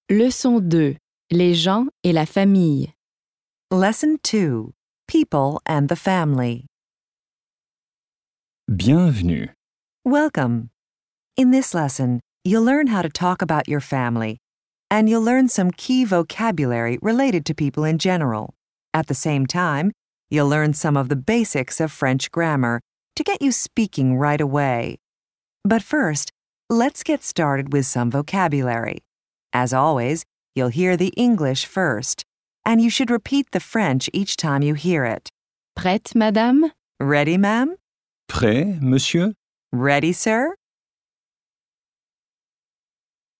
Leçon 2. Les gens et la famille. Lesson 2. People and the Family. Bienvenue. Welcome. In this lesson, you'll learn how to talk about your family, and you'll learn some key vocabulary related to people in general. At the same time, you'll learn some of the basics of French grammar to get you speaking right away. But first, let's get started with some vocabulary. As always, you'll hear the English first, and you should repeat the French each time you hear it. Prête, madame? Ready, ma'am? Prêt, monsieur? Ready, sir?